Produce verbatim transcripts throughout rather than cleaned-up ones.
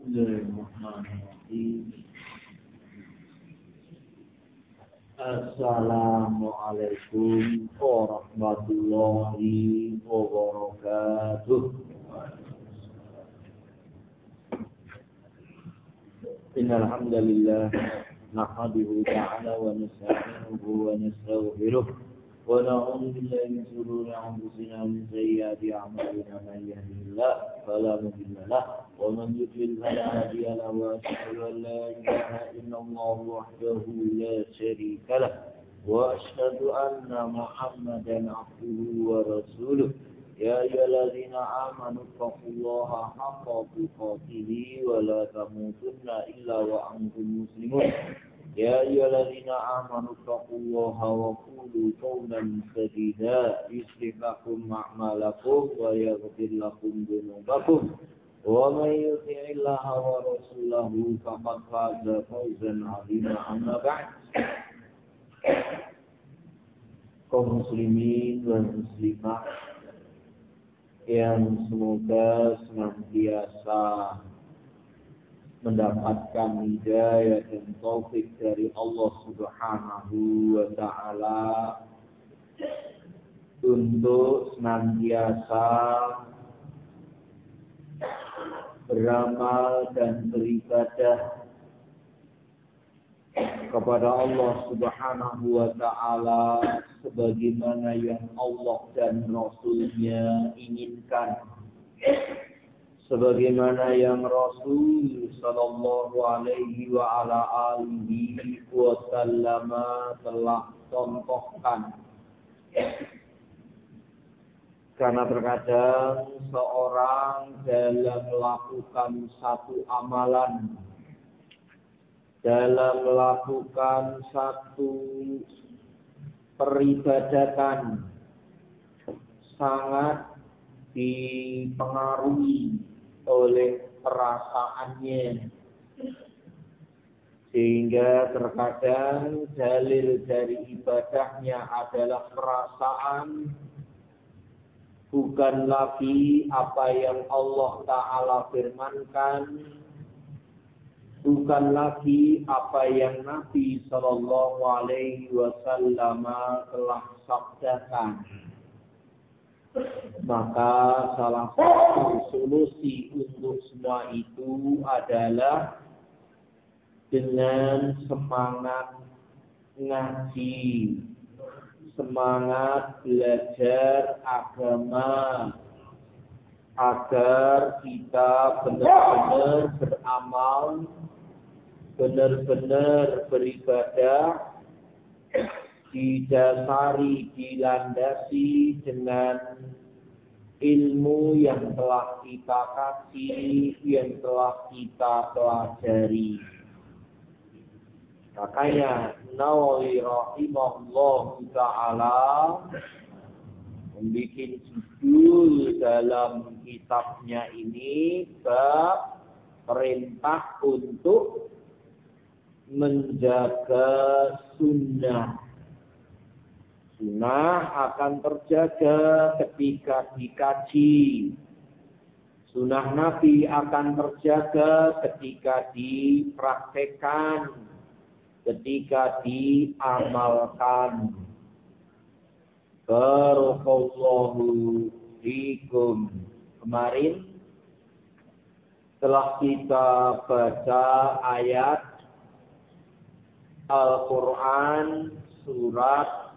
Bismillahirrahmanirrahim. Assalamualaikum warahmatullahi wabarakatuh. Innal hamdalillah nahmaduhu ta'ala wa nasta'inuhu wa nastaghfiruh wa na'udzu billahi min shururi anfusina wa min sayyiati a'malina man yahdihillahu fala mudilla lahu wa man yudlil fala hadiya lahu wa asyhadu an la ilaha illallah wahdahu la syarika lahu wa asyhadu anna Muhammadan 'abduhu wa rasuluh. Ya ayyuhalladzina amanu taqullaha haqqa tuqatih wa la tamutunna illa wa antum muslimun. Ya ayyuhalladzina amanu taqullaha wa qulu qawlan sadida yuslih lakum a'malakum wa yaghfir lakum dhunubakum wa may yuti'illaha wa rasulahu faqad faza fawzan 'azima. Amma ba'd. Kaum muslimin dan muslimat yang semoga senantiasa mendapatkan hidayah dan taufik dari Allah Subhanahu wa ta'ala untuk senantiasa beramal dan beribadah kepada Allah Subhanahu wa ta'ala sebagaimana yang Allah dan Rasul-Nya inginkan, sebagaimana yang Rasul sallallahu alaihi wa ala alihi wasallam telah contohkan. Karena terkadang seorang dalam melakukan satu amalan, dalam melakukan satu peribadatan sangat dipengaruhi oleh perasaannya, sehingga terkadang dalil dari ibadahnya adalah perasaan, bukan lagi apa yang Allah Ta'ala firmankan, bukan lagi apa yang Nabi Sallallahu Alaihi Wasallam telah sabdakan. Maka salah satu solusi untuk semua itu adalah dengan semangat ngaji, semangat belajar agama, agar kita benar-benar beramal, benar-benar beribadah, didasari, dilandasi dengan ilmu yang telah kita kasih, yang telah kita pelajari. Makanya Nawawi rahimahullah ta'ala membuat judul dalam kitabnya ini bab perintah untuk menjaga sunnah. Sunnah akan terjaga ketika dikaji. Sunnah Nabi akan terjaga ketika dipraktekkan, ketika diamalkan. Barakallahu fikum. Kemarin telah kita baca ayat Al-Quran surat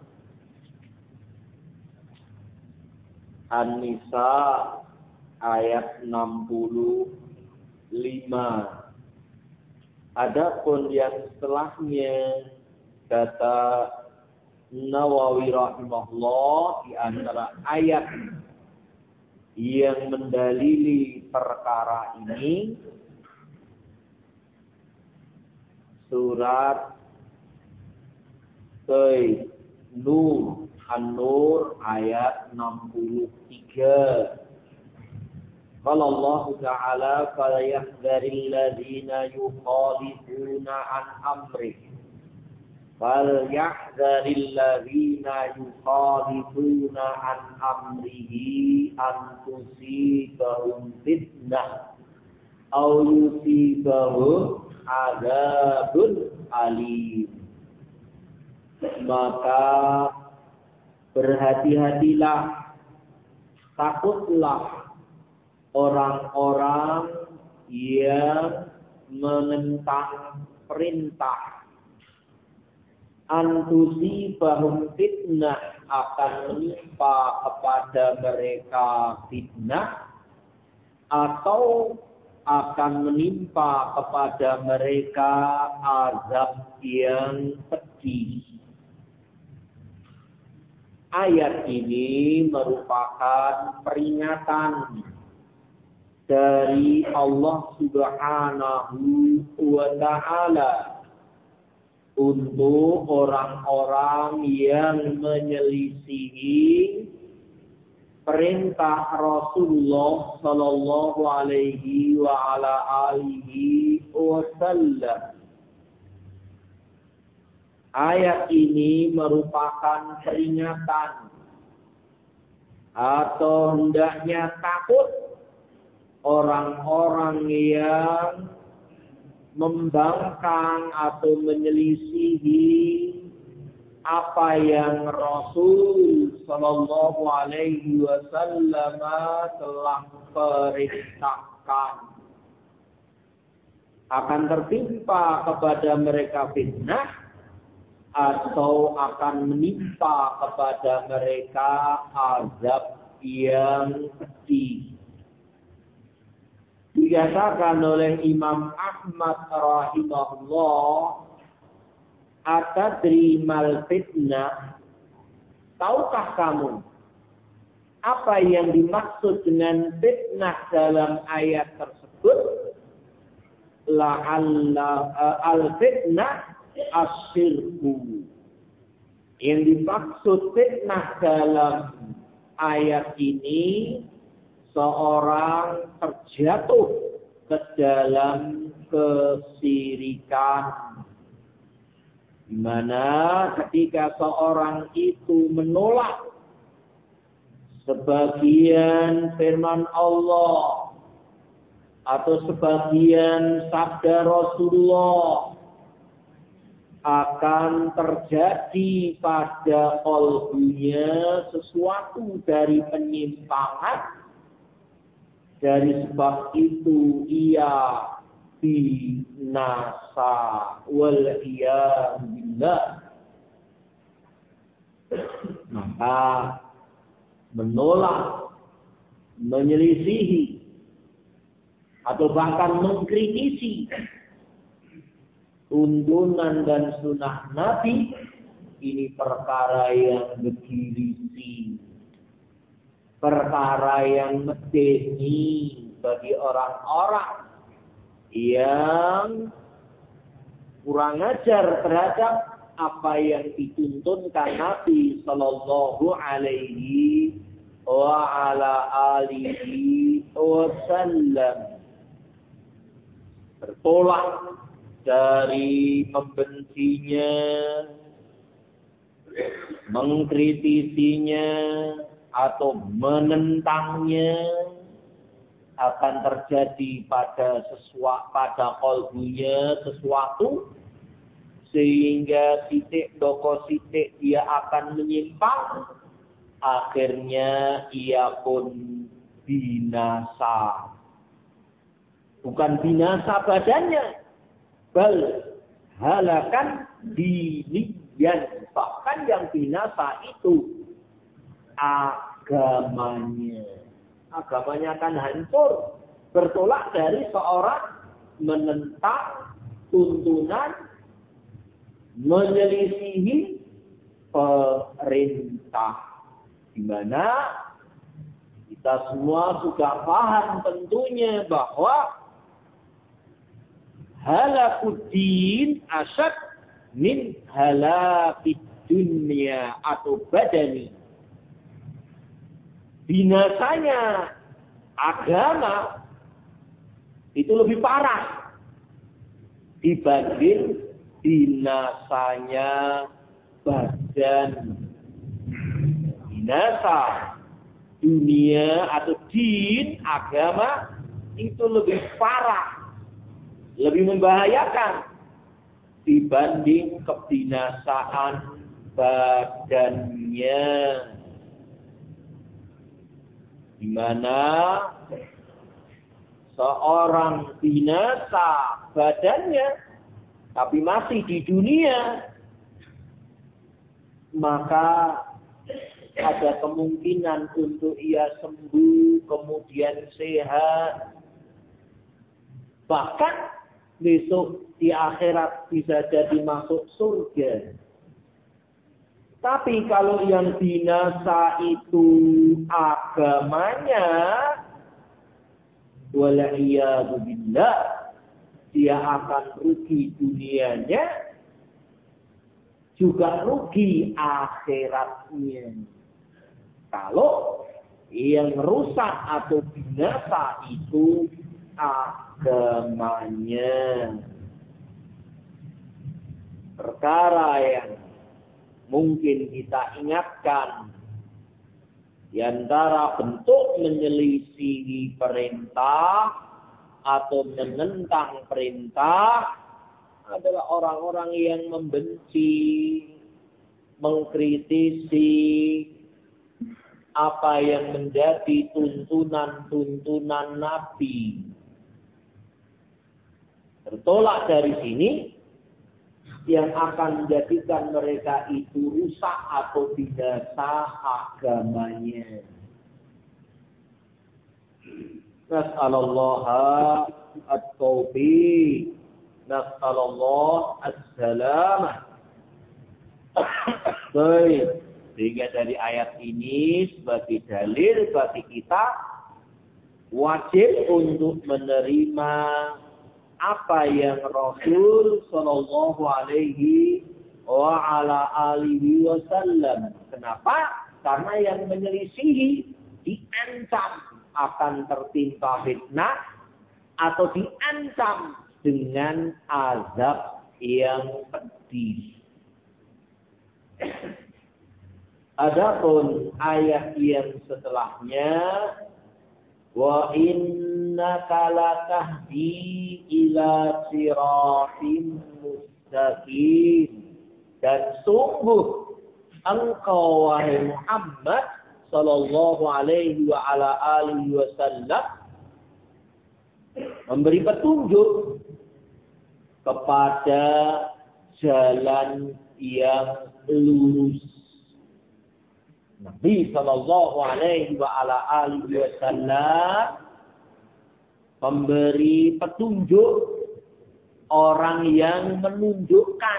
An-Nisa ayat enam puluh lima. Adapun yang setelahnya, kata Nawawi rahimahullah, di antara ayat yang mendalili perkara ini surat Nur An-Nur ayat enam puluh tiga. Qala Allah Ta'ala falyahdharil ladzina yukhalifuna an amrih. Falyahdharil ladzina yukhalifuna an amrihi an tusibahum fitnah au yusibahu adzabun alim. Maka berhati-hatilah, takutlah orang-orang yang menentang perintah. Antusibahum fitnah, akan menimpa kepada mereka fitnah, atau akan menimpa kepada mereka azab yang pedih. Ayat ini merupakan peringatan dari Allah Subhanahu wa Ta'ala untuk orang-orang yang menyelisihi perintah Rasulullah Sallallahu Alaihi wa ala alihi wasallam. Ayat ini merupakan peringatan atau hendaknya takut orang-orang yang membangkang atau menyelisihi apa yang Rasul Sallallahu Alaihi Wasallam telah perintahkan. Akan tertimpa kepada mereka fitnah, atau akan menimpa kepada mereka azab yang pedih. Dikatakan oleh Imam Ahmad rahimahullah, atadri mal fitnah, tahukah kamu apa yang dimaksud dengan fitnah dalam ayat tersebut? La'alla al-fitnah asyirku. Yang dimaksud fitnah dalam ayat ini, seorang terjatuh ke dalam kesirikan, di mana ketika seorang itu menolak sebagian firman Allah atau sebagian sabda Rasulullah, akan terjadi pada qalbunya sesuatu dari penyimpangan. Dari sebab itu ia binasa wal iyad billah. Maka menolak, menyelisihi, atau bahkan mengkritisi tuntunan dan sunnah Nabi, ini perkara yang bergirisi, perkara yang medeni bagi orang-orang yang kurang ajar terhadap apa yang dituntunkan Nabi Sallallahu Alaihi wa ala alihi wasallam, bertolak dari membencinya, mengkritisinya, atau menentangnya, akan terjadi pada sesuatu, pada kalbunya sesuatu, sehingga titik doko titik dia akan menyimpang, akhirnya ia pun binasa. Bukan binasa badannya, bal halakan diniyan. Bahkan yang binasa itu agamanya. Agamanya akan hancur, bertolak dari seorang menentang tuntunan, menyelisihi perintah. Di mana kita semua sudah paham tentunya bahwa halakuddin asyad min halakid dunia atau badani. Binasanya agama itu lebih parah dibanding binasanya badan. Binasa dunia atau din, agama, itu lebih parah, lebih membahayakan dibanding kebinasaan badannya. Di mana seorang binasa badannya tapi masih di dunia, maka ada kemungkinan untuk ia sembuh, kemudian sehat. Bahkan besok di akhirat bisa jadi masuk surga. Tapi kalau yang binasa itu agamanya, wala'iyadu billah, dia akan rugi dunianya, juga rugi akhiratnya. Kalau yang rusak atau binasa itu agamanya. Perkara yang mungkin kita ingatkan di antara bentuk menyelisihi perintah atau menentang perintah adalah orang-orang yang membenci, mengkritisi apa yang menjadi tuntunan-tuntunan Nabi. Tertolak dari sini, yang akan menjadikan mereka itu rusak atau binasa agamanya. Nas'alullah at-taufiq, nas'alullah as-salamah. Baik. Sehingga dari ayat ini sebagai dalil bagi kita wajib untuk menerima apa yang Rasul Shallallahu Alaihi wa ala alihi wasallam. Kenapa? Karena yang menyelisihi diancam akan tertimpa fitnah atau diancam dengan azab yang pedih. Adapun ayat yang setelahnya, wa innaka latahdi ila siratim mustaqim, dan sungguh engkau wahai Muhammad sallallahu alaihi wa ala alihi wasallam memberi petunjuk kepada jalan yang lurus. Nabi sallallahu alaihi wa ala alihi wasallam memberi petunjuk, orang yang menunjukkan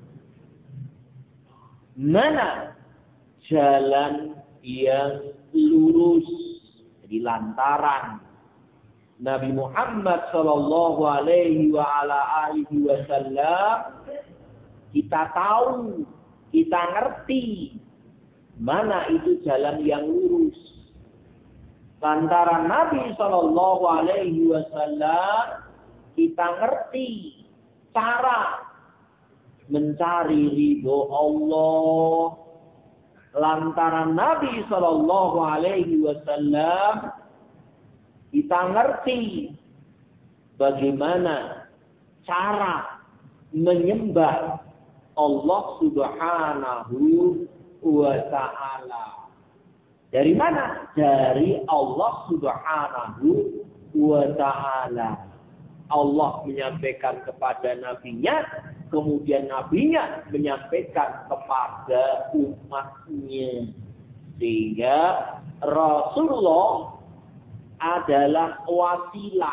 mana jalan yang lurus. Jadi lantaran Nabi Muhammad sallallahu alaihi wa ala alihi wasallam, kita tahu, kita ngerti mana itu jalan yang lurus. Lantaran Nabi Shallallahu Alaihi Wasallam, kita ngerti cara mencari ridho Allah. Lantaran Nabi Shallallahu Alaihi Wasallam, kita ngerti bagaimana cara menyembah Allah Subhanahu wa ta'ala. Dari mana? Dari Allah Subhanahu wa ta'ala. Allah menyampaikan kepada nabinya, kemudian nabinya menyampaikan kepada umatnya. Sehingga Rasulullah adalah wasilah,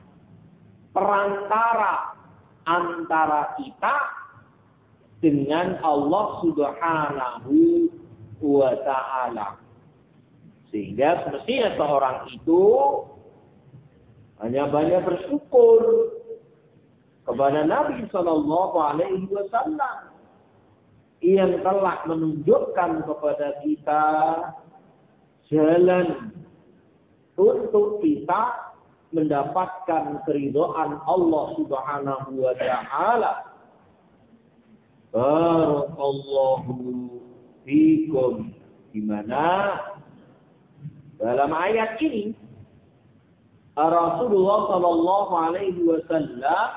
perantara antara kita dengan Allah Subhanahu wa ta'ala. Sehingga semestinya seorang itu hanya banyak bersyukur kepada Nabi Sallallahu Alaihi Wasallam yang telah menunjukkan kepada kita jalan untuk kita mendapatkan keridhaan Allah Subhanahu wa ta'ala. Barakallahu fikum. Di mana dalam ayat ini Rasulullah Shallallahu Alaihi Wasallam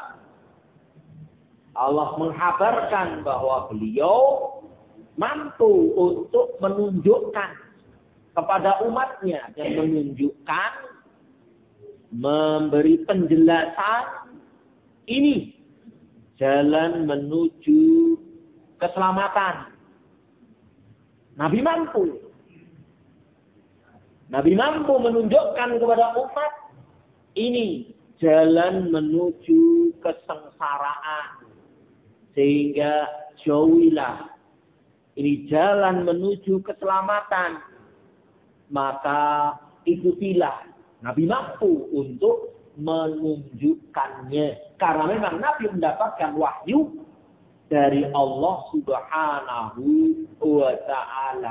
Allah menghabarkan bahwa beliau mampu untuk menunjukkan kepada umatnya dan menunjukkan, memberi penjelasan ini jalan menuju keselamatan. Nabi mampu. Nabi mampu menunjukkan kepada umat ini jalan menuju kesengsaraan. Sehingga jauhilah. Ini jalan menuju keselamatan. Maka ikutilah. Nabi mampu untuk menunjukkannya. Karena memang Nabi mendapatkan wahyu dari Allah Subhanahu wa Ta'ala.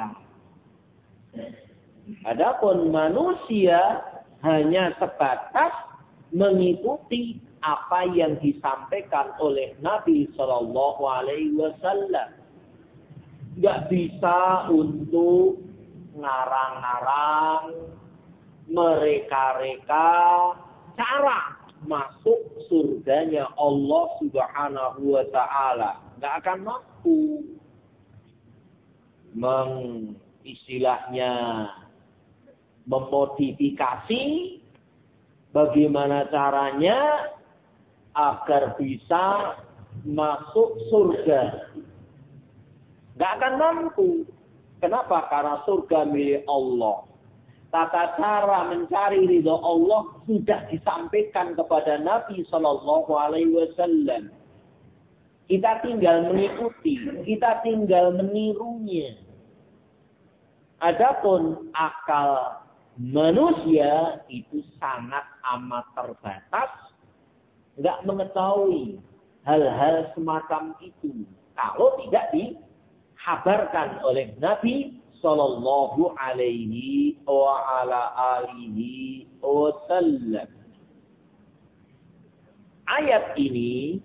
Adapun manusia hanya sebatas mengikuti apa yang disampaikan oleh Nabi Shallallahu Alaihi Wasallam. Gak bisa untuk ngarang-ngarang, mereka-reka cara masuk surganya Allah Subhanahu wa Ta'ala. Gak akan mampu. Meng, istilahnya memodifikasi bagaimana caranya agar bisa masuk surga. Gak akan mampu. Kenapa? Karena surga milik Allah. Tata cara mencari ridho Allah sudah disampaikan kepada Nabi Shallallahu Alaihi Wasallam. Kita tinggal mengikuti, kita tinggal menirunya. Adapun akal manusia itu sangat amat terbatas, nggak mengetahui hal-hal semacam itu kalau tidak dihabarkan oleh Nabi Sallallahu Alaihi wa ala alihi wasallam. Ayat ini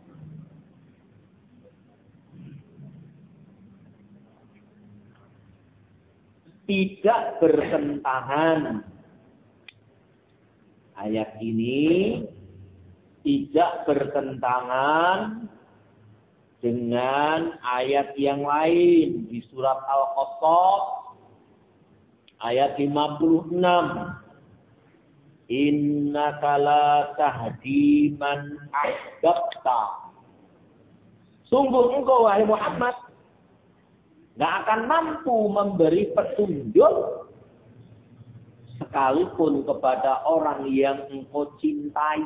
tidak bertentangan. Ayat ini tidak bertentangan dengan ayat yang lain di surat Al-Qasas ayat lima puluh enam. Innaka la tahdi man ahbabta. Sungguh engkau wahai Muhammad gak akan mampu memberi petunjuk sekalipun kepada orang yang engkau cintai.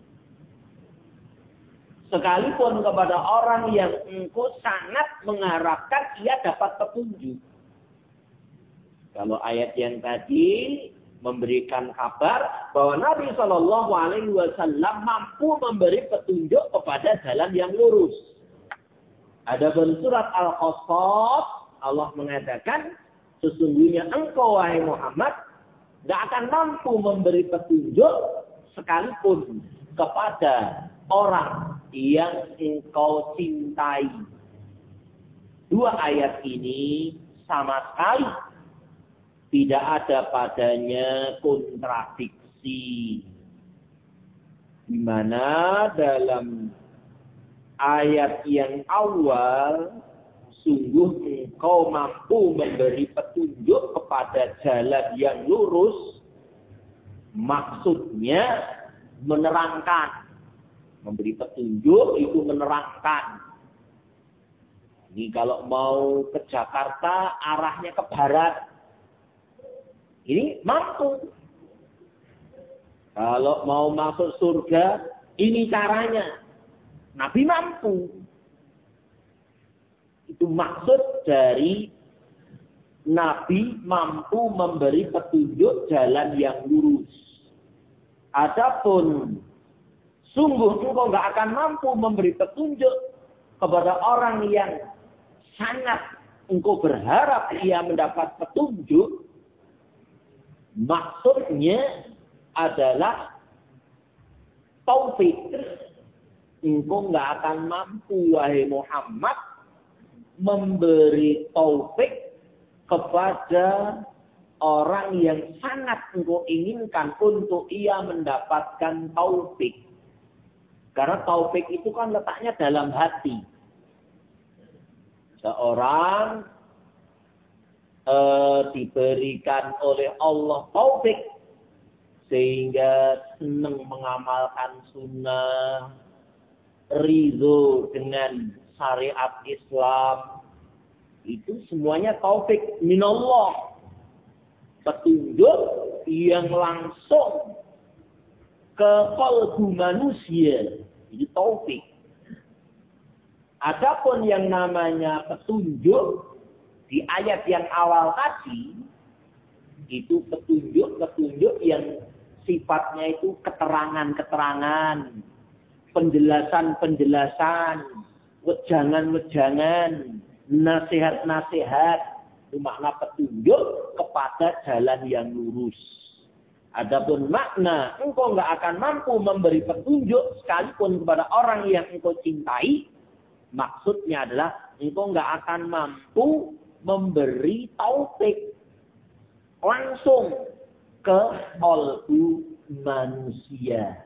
Sekalipun kepada orang yang engkau sangat mengharapkan ia dapat petunjuk. Kalau ayat yang tadi memberikan kabar bahwa Nabi Shallallahu Alaihi Wasallam mampu memberi petunjuk kepada jalan yang lurus. Adapun surat Al-Qasas Allah mengatakan sesungguhnya engkau wahai Muhammad gak akan mampu memberi petunjuk sekalipun kepada orang yang engkau cintai. Dua ayat ini sama sekali tidak ada padanya kontradiksi. Di mana dalam ayat yang awal sungguh engkau mampu memberi petunjuk kepada jalan yang lurus. Maksudnya menerangkan. Memberi petunjuk itu menerangkan. Ini kalau mau ke Jakarta arahnya ke barat. Ini mampu. Kalau mau masuk surga ini caranya. Nabi mampu. Itu maksud dari Nabi mampu memberi petunjuk jalan yang lurus. Adapun sungguh engkau nggak akan mampu memberi petunjuk kepada orang yang sangat engkau berharap ia mendapat petunjuk. Maksudnya adalah taufik. Engkau nggak akan mampu wahai Muhammad memberi taufik kepada orang yang sangat engkau inginkan untuk ia mendapatkan taufik. Karena taufik itu kan letaknya dalam hati. Seorang eh, diberikan oleh Allah taufik sehingga senang mengamalkan sunnah, ridho dengan syariat Islam, itu semuanya taufik minallah. Petunjuk yang langsung ke qalbu manusia, itu taufik. Adapun yang namanya petunjuk di ayat yang awal tadi, itu petunjuk-petunjuk yang sifatnya itu keterangan-keterangan, penjelasan-penjelasan, wejangan-wejangan, nasihat-nasihat. Itu makna petunjuk kepada jalan yang lurus. Adapun makna engkau nggak akan mampu memberi petunjuk sekalipun kepada orang yang engkau cintai, maksudnya adalah engkau nggak akan mampu memberi taufik langsung ke qalbu manusia.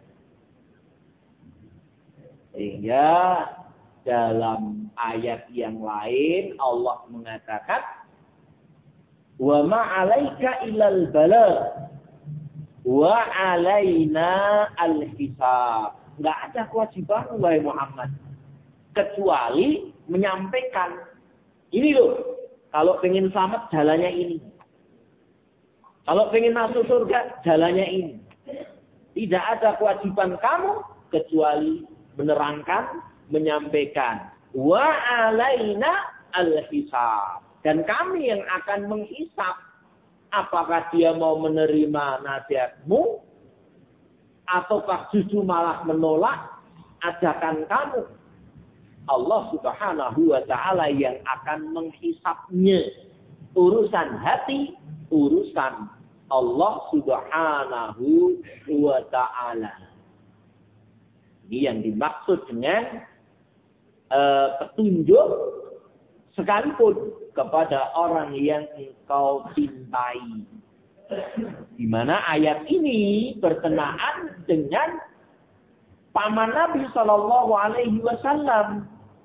Sehingga dalam ayat yang lain Allah mengatakan, wa ma'alaika ilal balagh wa alaina al-hisab. Enggak ada kewajiban wahai Muhammad kecuali menyampaikan. Ini loh, kalau pengen selamat jalannya ini. Kalau pengen masuk surga jalannya ini. Tidak ada kewajiban kamu kecuali menerangkan, menyampaikan. Wa alaina al-hisab. Dan kami yang akan menghisap apakah dia mau menerima nasihatmu ataukah justru malah menolak ajakan kamu. Allah Subhanahu wa taala yang akan menghisapnya. Urusan hati, urusan Allah Subhanahu wa taala. Ini yang dimaksud dengan uh, petunjuk sekalipun kepada orang yang engkau cintai. Di mana ayat ini berkenaan dengan paman Nabi Shallallahu Alaihi Wasallam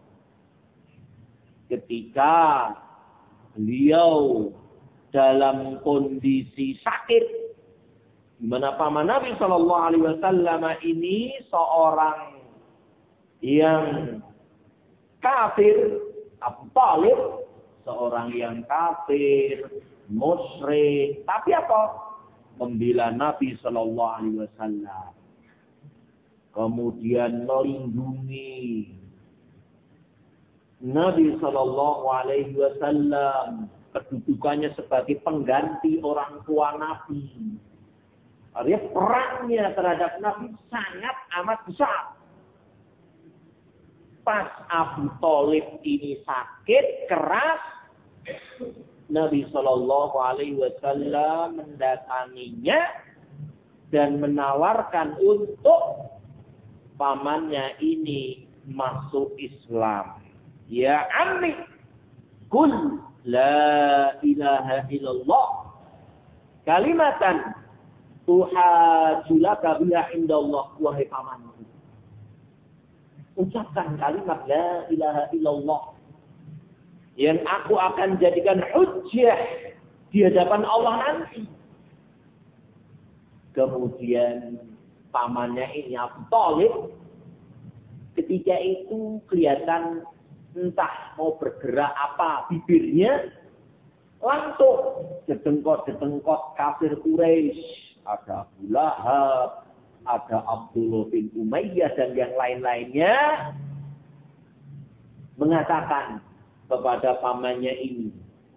ketika beliau dalam kondisi sakit, di mana paman Nabi Shallallahu Alaihi Wasallam ini seorang yang kafir, Abu Thalib, seorang yang kafir, musyrik, tapi apa? Membela Nabi Shallallahu Alaihi Wasallam, kemudian melindungi Nabi Shallallahu Alaihi Wasallam, kedudukannya sebagai pengganti orang tua Nabi. Artinya perangnya terhadap Nabi sangat amat besar. Pas Abu Thalib ini sakit keras, Nabi Shallallahu Alaihi Wasallam mendatanginya dan menawarkan untuk pamannya ini masuk Islam. Ya ammi, kul la ilaha illallah kalimatan tuhajulaka biha indallah. Wahai pamanku, ucapkan kalimat la ilaha illallah yang aku akan jadikan hujjah di hadapan Allah nanti. Kemudian pamannya ini Abu Thalib ketika itu kelihatan entah mau bergerak apa bibirnya, langsung jedengkot-jedengkot kafir Quraisy. Ada Abu Lahab, ada Abdullah bin Umayyah dan yang lain-lainnya mengatakan kepada pamannya ini,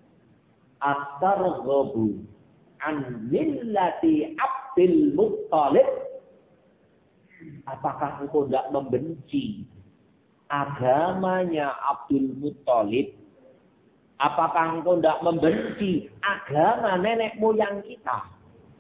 At-targhabu an millati Abdul Muttalib. Apakah engkau tidak membenci agamanya Abdul Muttalib? Apakah engkau tidak membenci agama nenek moyang kita?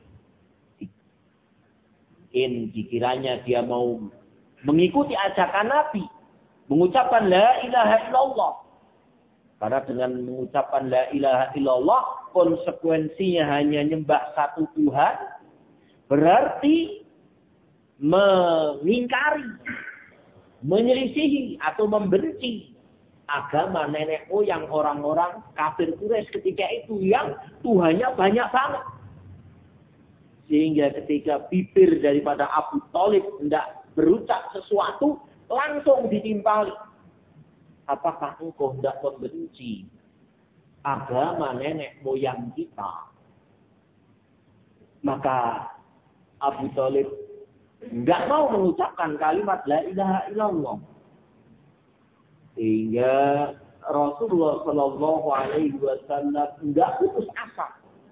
In dikiranya dia mau mengikuti ajakan Nabi, mengucapkan la ilaha illallah, Karena dengan mengucapkan la ilaha illallah, konsekuensinya hanya nyembah satu Tuhan, berarti mengingkari, menyelisihi atau membenci agama nenek moyang orang-orang kafir Quraisy ketika itu yang Tuhannya banyak banget. Sehingga ketika bibir daripada Abu Thalib hendak berucap sesuatu, langsung ditimpali. Apakah engkau hendak membenci agama nenek moyang kita? Maka Abu Thalib enggak mau mengucapkan kalimat la ilaha illallah. Sehingga Rasulullah Shallallahu Alaihi Wasallam enggak putus asa.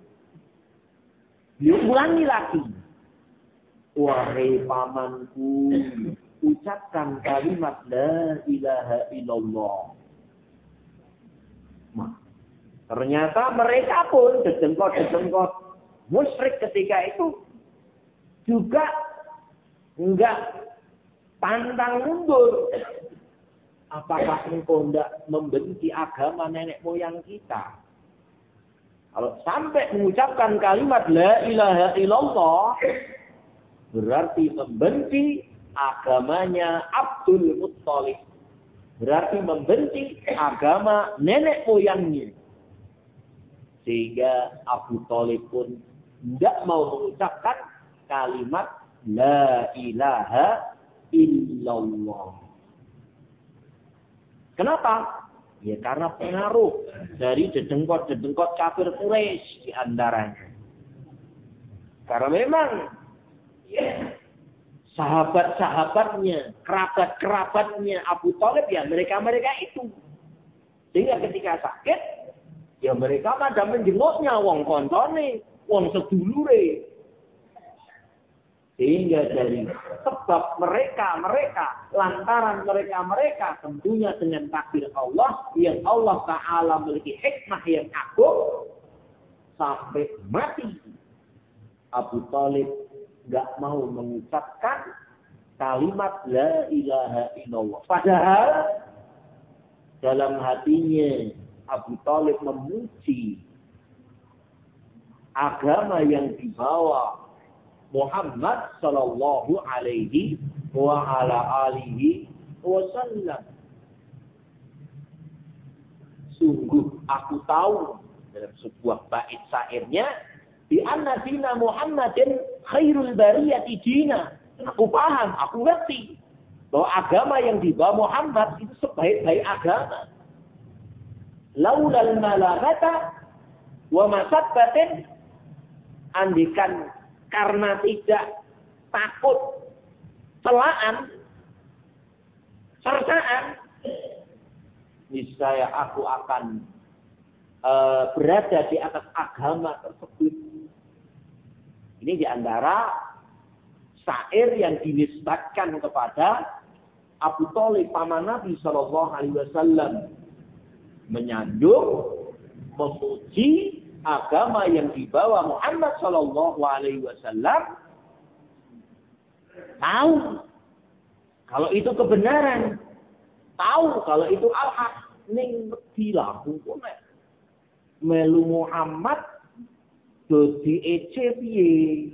Dia ulangi lagi. Wahai pamanku, ucapkan kalimat la ilaha illallah. Nah, ternyata mereka pun dedengkot-dedengkot musyrik ketika itu juga enggak pantang mundur. Apakah engkau tidak membenci agama nenek moyang kita? Kalau sampai mengucapkan kalimat la ilaha illallah, berarti membenci agamanya Abdul Muttalib. Berarti membenci agama nenek moyangnya. Sehingga Abu Thalib pun tidak mau mengucapkan kalimat la ilaha illallah. Kenapa? Ya karena pengaruh dari dedengkot-dedengkot kafir Quraisy di antaranya. Karena memang ya, sahabat-sahabatnya, kerabat-kerabatnya Abu Thalib ya mereka-mereka itu. Sehingga ketika sakit, ya mereka pada menjenguknya wong koncone, wong sedulure. Sehingga dari sebab mereka-mereka, lantaran mereka-mereka tentunya dengan takdir Allah, yang Allah Ta'ala memiliki hikmah yang agung, sampai mati Abu Thalib gak mau mengucapkan kalimat la ilaha illallah. Padahal dalam hatinya Abu Thalib memuji agama yang dibawa Muhammad sallallahu alaihi wa ala alihi wasallam. Sungguh aku tahu dalam sebuah bait syairnya, di anna dina Muhammadin khairul bariyati dina. Aku paham, aku ngerti bahwa agama yang dibawa Muhammad itu sebaik-baik agama. Laulal malagata wa masabbatin, andikan karena tidak takut celaan, cercaan, niscaya aku akan uh, berada di atas agama tersebut. Ini diantara syair yang dinisbatkan kepada Abu Thalib paman Nabi Shallallahu Alaihi Wasallam, menyanjung, memuji agama yang dibawa Muhammad Shallallahu Alaihi Wasallam, tahu kalau itu kebenaran, tahu kalau itu al-haq, ning bila hukum melu Muhammad dadi ece piye,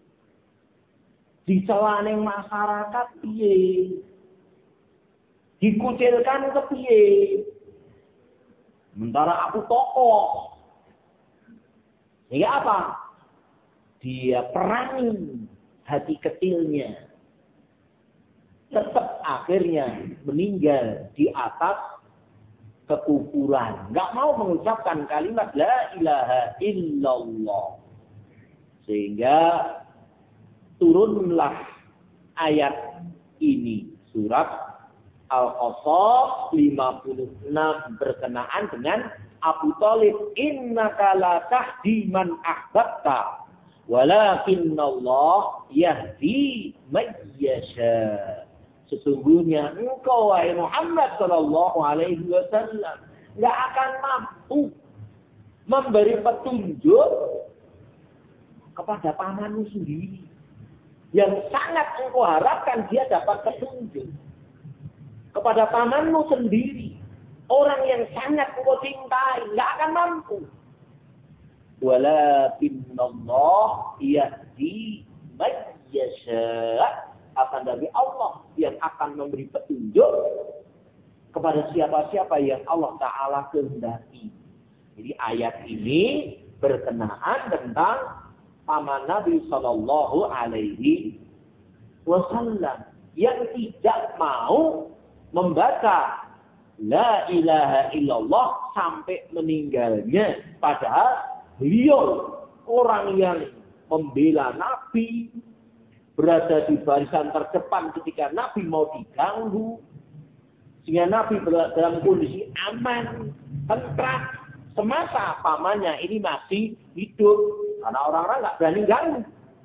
dicela ning masyarakat piye, dikucilkan ke piye, sementara aku tokoh. Sehingga apa? Dia perangi hati kecilnya. Tetap akhirnya meninggal di atas kekufuran. Enggak mau mengucapkan kalimat la ilaha illallah. Sehingga turunlah ayat ini. Surat Al-Qasas lima puluh enam berkenaan dengan Abu Thalib, innaka la tahdi man ahbabta walakinnallah yahdi man yasha. Sesungguhnya engkau wahai Muhammad sallallahu alaihi wasallam enggak akan mampu memberi petunjuk kepada pamanmu sendiri yang sangat engkau harapkan dia dapat petunjuk kepada pamanmu sendiri. Orang yang sangat engkau cintai nggak akan mampu. Walakinnallah yahdi man yasha. Akan dari Allah yang akan memberi petunjuk kepada siapa-siapa yang Allah Ta'ala kehendaki. Jadi ayat ini berkenaan tentang paman Nabi Sallallahu Alaihi Wasallam yang tidak mau membaca La ilaha illallah sampai meninggalnya. Padahal beliau orang yang membela Nabi, berada di barisan terdepan ketika Nabi mau diganggu, sehingga Nabi berada dalam kondisi aman, tentram, semasa pamannya ini masih hidup, karena orang-orang nggak berani ganggu.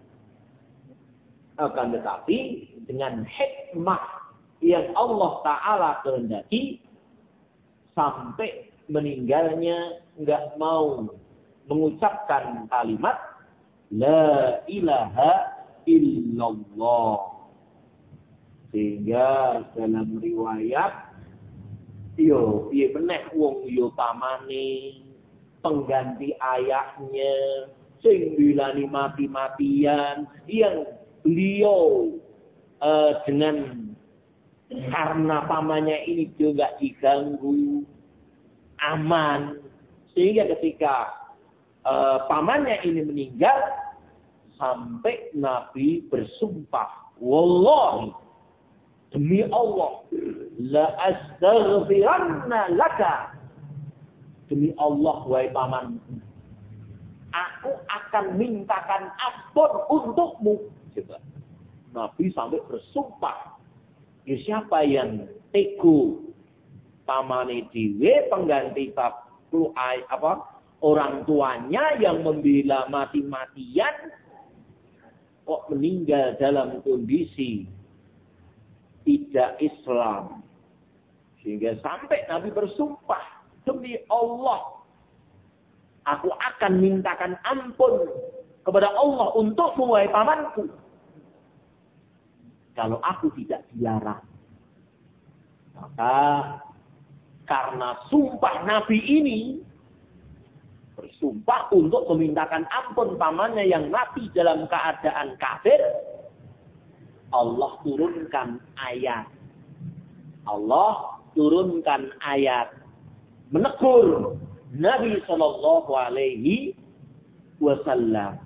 Akan tetapi dengan hikmah yang Allah Ta'ala kehendaki, sampai meninggalnya nggak mau mengucapkan kalimat La ilaha illallah. Sehingga dalam riwayat yo piye meneh wong yo pamane pengganti ayahnya sing dilani mati-matian yang beliau uh, dengan karena pamannya ini juga diganggu, aman. Sehingga ketika uh, pamannya ini meninggal, sampai Nabi bersumpah, Wallahi, demi Allah, la astaghfiranna laka. Demi Allah, wahai pamanku, aku akan mintakan ampun untukmu. Coba. Nabi sampai bersumpah. Ya, siapa yang teguh pamane dhewe pengganti bapu apa orang tuanya yang membela mati-matian kok meninggal dalam kondisi tidak Islam. Sehingga sampai Nabi bersumpah, demi Allah aku akan mintakan ampun kepada Allah untukmu wahai pamanku. Kalau aku tidak dilarang. Maka karena sumpah Nabi ini bersumpah untuk memintakan ampun pamannya yang mati dalam keadaan kafir, Allah turunkan ayat. Allah turunkan ayat menegur Nabi Sallallahu Alaihi Wasallam.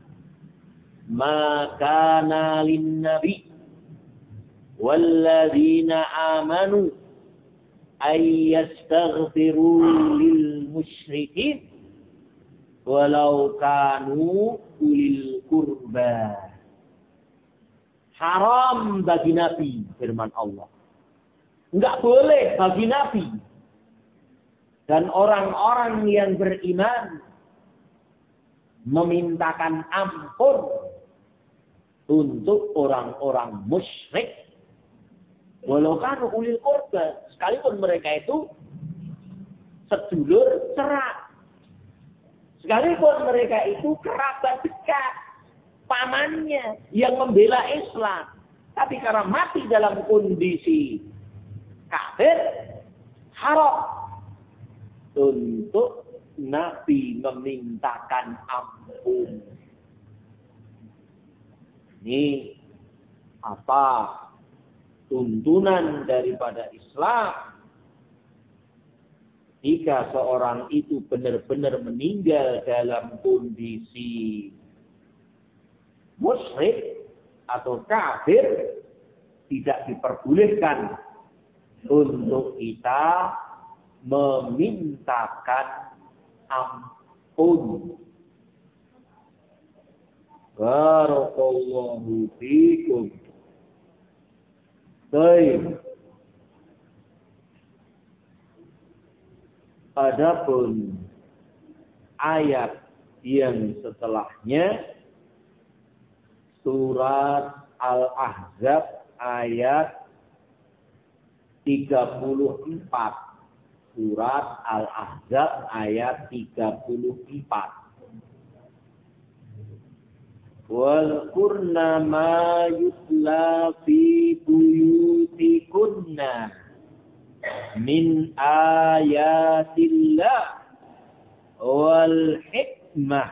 Maka nalin Nabi walladzina amanu ay yastaghfiru lil musyrikin walau kanu ulil qurba. Haram bagi Nabi, firman Allah. Enggak boleh bagi Nabi dan orang-orang yang beriman memintakan ampun untuk orang-orang musyrik. Walau kan ulil qurba, sekalipun mereka itu sedulur cerak, sekalipun mereka itu kerabat dekat, pamannya yang membela Islam, tapi karena mati dalam kondisi kafir, haram untuk Nabi memintakan ampun. Ini apa? Tuntunan daripada Islam. Jika seorang itu benar-benar meninggal dalam kondisi musyrik atau kafir, tidak diperbolehkan untuk kita memintakan ampun. Barakallahu fikum. Baik. Adapun ayat yang setelahnya surat Al-Ahzab ayat tiga puluh empat. Surat Al-Ahzab ayat tiga puluh empat. Wal qurna ma yutla fi buyutikunna min ayatillah wal hikmah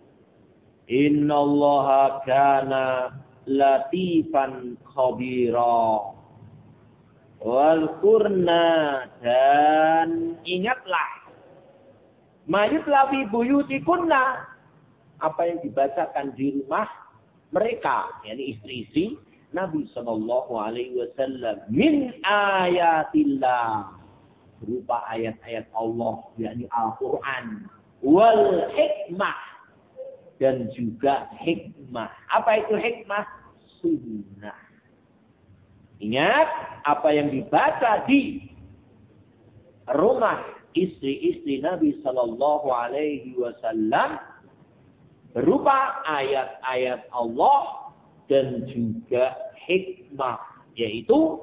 innallaha kana latifan khabira. Wal kurna, dan ingatlah mayutla fi buyutikunna, apa yang dibacakan di rumah mereka, yakni istri-istri Nabi sallallahu alaihi wasallam, min ayatillah, berupa ayat-ayat Allah, yakni Al-Qur'an, wal hikmah, dan juga hikmah. Apa itu hikmah? Sunnah. Ingat, apa yang dibaca di rumah istri-istri Nabi sallallahu alaihi wasallam berupa ayat-ayat Allah dan juga hikmah, yaitu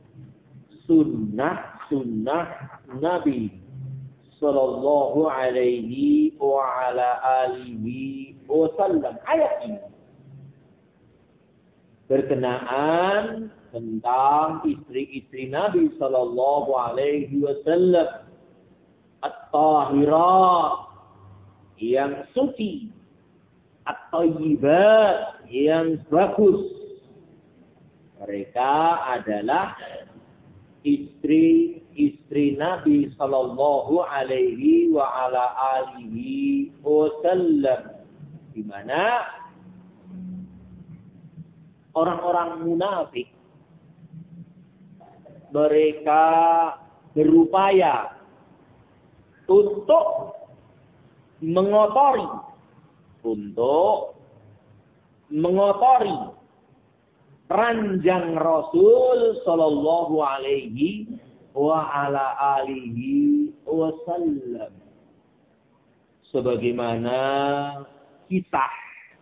sunnah-sunnah Nabi sallallahu alaihi wa ala alihi wasallam. Ayat ini berkenaan tentang istri-istri Nabi sallallahu alaihi wasallam, at-tahirat, yang suci, at-thayyibat, yang bagus. Mereka adalah istri-istri Nabi sallallahu alaihi wa ala alihi wasallam, di mana orang-orang munafik mereka berupaya untuk mengotori, untuk mengotori ranjang Rasul sallallahu alaihi wa ala alihi wasallam, sebagaimana kisah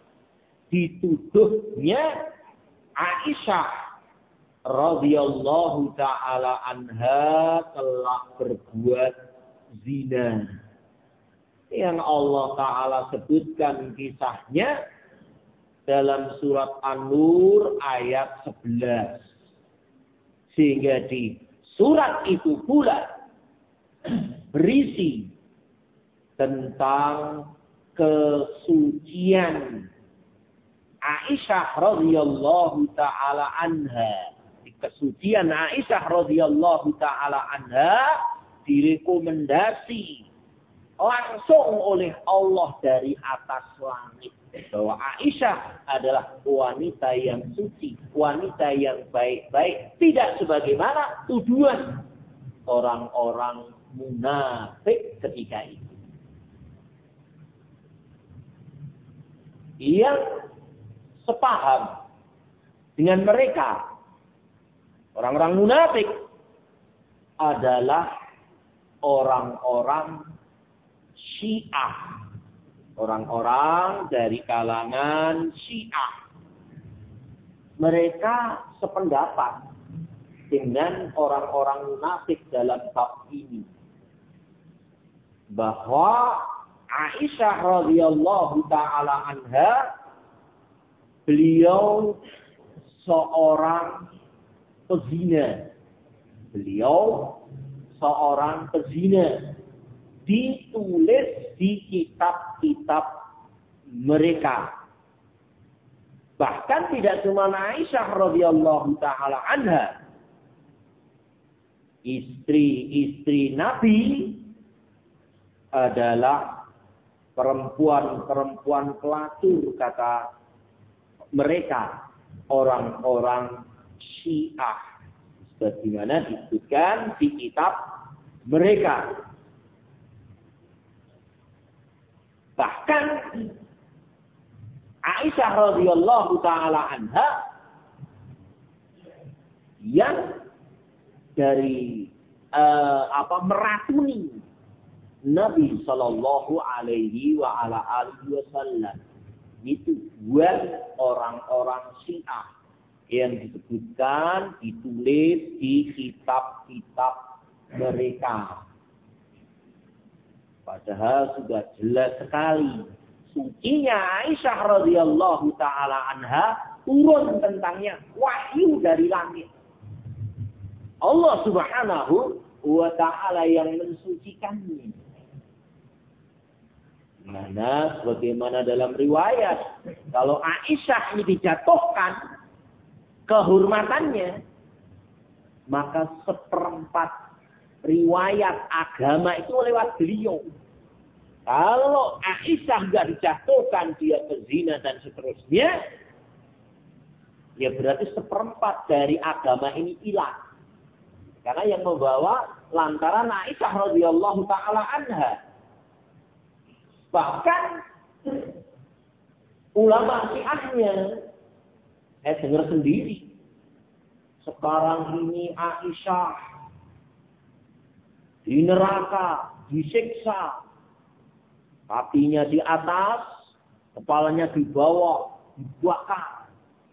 dituduhnya Aisyah radhiyallahu ta'ala anha telah berbuat zina, yang Allah Ta'ala sebutkan kisahnya dalam surat An-Nur ayat sebelas. Sehingga di surat itu pula berisi tentang kesucian Aisyah radhiyallahu ta'ala anha. Kesucian Aisyah radhiyallahu ta'ala anha direkomendasi langsung oleh Allah dari atas langit, bahwa Aisyah adalah wanita yang suci, wanita yang baik-baik, tidak sebagaimana tuduhan orang-orang munafik ketika itu. Yang sepaham dengan mereka, orang-orang munafik adalah orang-orang Syiah, orang-orang dari kalangan Syiah. Mereka sependapat dengan orang-orang munafik dalam bab ini, bahwa Aisyah radhiyallahu ta'ala anha, beliau seorang pezina. Beliau seorang pezina. Ditulis di kitab-kitab mereka. Bahkan tidak cuma Aisyah radhiyallahu ta'ala anha, istri-istri Nabi adalah perempuan-perempuan pelacur, kata mereka, orang-orang Syiah, sebagaimana disebutkan di kitab mereka. Bahkan Aisyah radhiyallahu ta'ala anha yang dari uh, apa meracuni Nabi sallallahu alaihi wa ala alihi wasallam, itu buat orang-orang Syiah yang disebutkan, ditulis di kitab-kitab mereka. Padahal sudah jelas sekali sucinya Aisyah radhiyallahu ta'ala anha, turun tentangnya wahyu dari langit. Allah subhanahu wa ta'ala yang mensucikannya. Mana bagaimana dalam riwayat kalau Aisyah ini dijatuhkan kehormatannya, maka seperempat riwayat agama itu lewat beliau. Kalau Aisyah nggak dijatuhkan, dia berzina dan seterusnya, ya berarti seperempat dari agama ini hilang. Karena yang membawa lantaran Aisyah radhiyallahu taala anha. Bahkan ulama Syiahnya, saya dengar sendiri, sekarang ini Aisyah di neraka, disiksa, kakinya di atas, kepalanya di bawah, dibakar.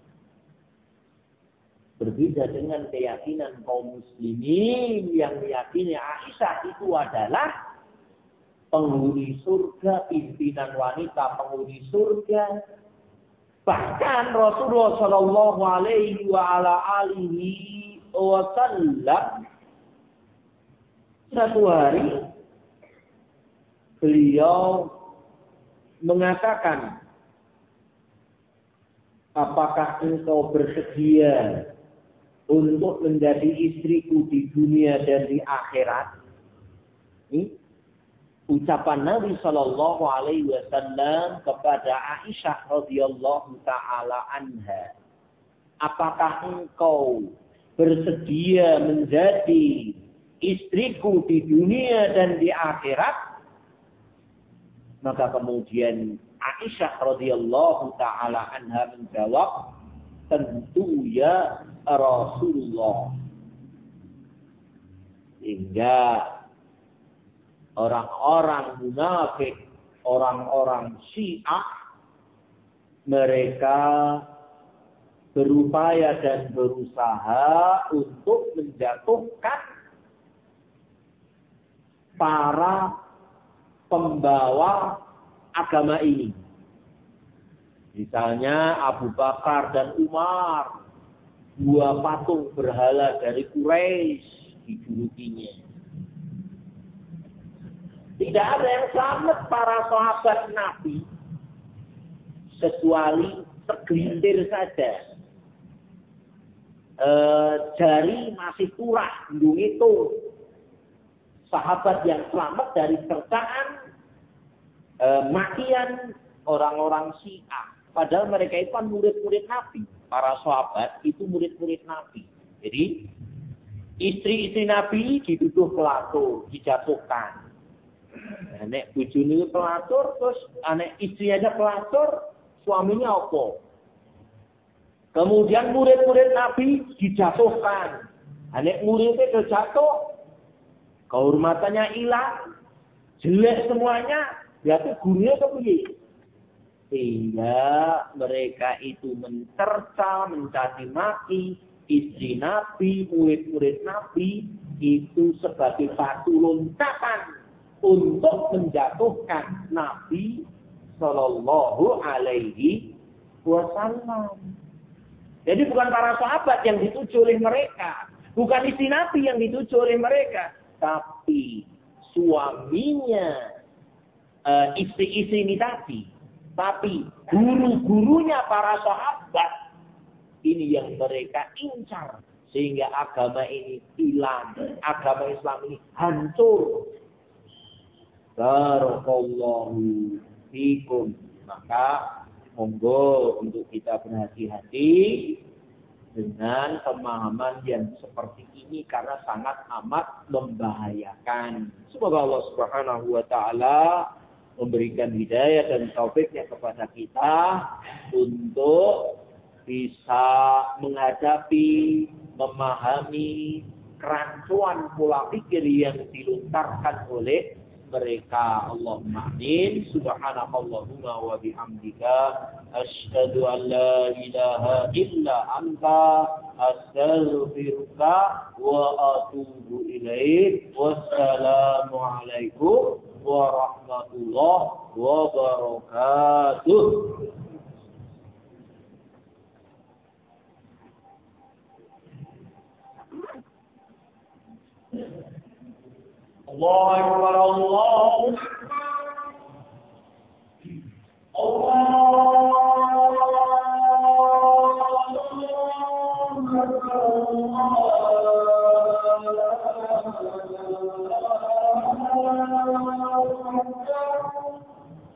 Berbeda dengan keyakinan kaum muslimin yang meyakini Aisyah itu adalah penghuni surga, pimpinan wanita penghuni surga. Bahkan Rasulullah Shallallahu Alaihi Wasallam satu hari beliau mengatakan, apakah engkau bersedia untuk menjadi istriku di dunia dan di akhirat? Ini ucapan Nabi Shallallahu Alaihi Wasallam kepada Aisyah radhiyallahu taala anha. Apakah engkau bersedia menjadi istriku di dunia dan di akhirat? Maka kemudian Aisyah radhiyallahu taala anha menjawab, tentu ya Rasulullah. Sehingga orang-orang munafik, orang-orang Syiah, mereka berupaya dan berusaha untuk menjatuhkan para pembawa agama ini. Misalnya Abu Bakar dan Umar, dua patung berhala dari Quraisy dijulukinya. Tidak ada yang selamat para sahabat Nabi kecuali segelintir saja. E, jari masih turah, belum itu sahabat yang selamat dari cercaan e, makian orang-orang Syiah. Padahal mereka itu kan murid-murid Nabi. Para sahabat itu murid-murid Nabi. Jadi istri-istri Nabi dituduh pelatur, dijatuhkan. Anek bujuni pelatur, terus anek istrinya pelatur, suaminya apa? Kemudian murid-murid Nabi dijatuhkan. Anek muridnya terjatuh, kehormatannya hilang, jelek semuanya, berarti gurunya kepiye? Sehingga mereka itu mencerca, mencaci maki istri Nabi, murid-murid Nabi, itu sebagai batu loncatan untuk menjatuhkan Nabi Sallallahu Alaihi Wasallam. Jadi bukan para sahabat yang dituju oleh mereka, bukan istri Nabi yang dituju oleh mereka, tapi suaminya uh, istri-istri ini tadi, tapi guru-gurunya para sahabat ini yang mereka incar sehingga agama ini hilang, agama Islam ini hancur. Barakallahu fikum. Maka monggo untuk kita berhati-hati dengan pemahaman yang seperti ini karena sangat amat membahayakan. Semoga Allah Subhanahu wa taala memberikan hidayah dan taufiknya kepada kita untuk bisa menghadapi, memahami kerancuan pola pikir yang dilontarkan oleh mereka. Allahumma amin. Subhanakallahumma wa bihamdika asyhadu an la ilaha illa anta astaghfiruka wa atubu ilaik. Wassalamu alaikum warahmatullahi wabarakatuh. Allahu Akbar, Allahu Akbar.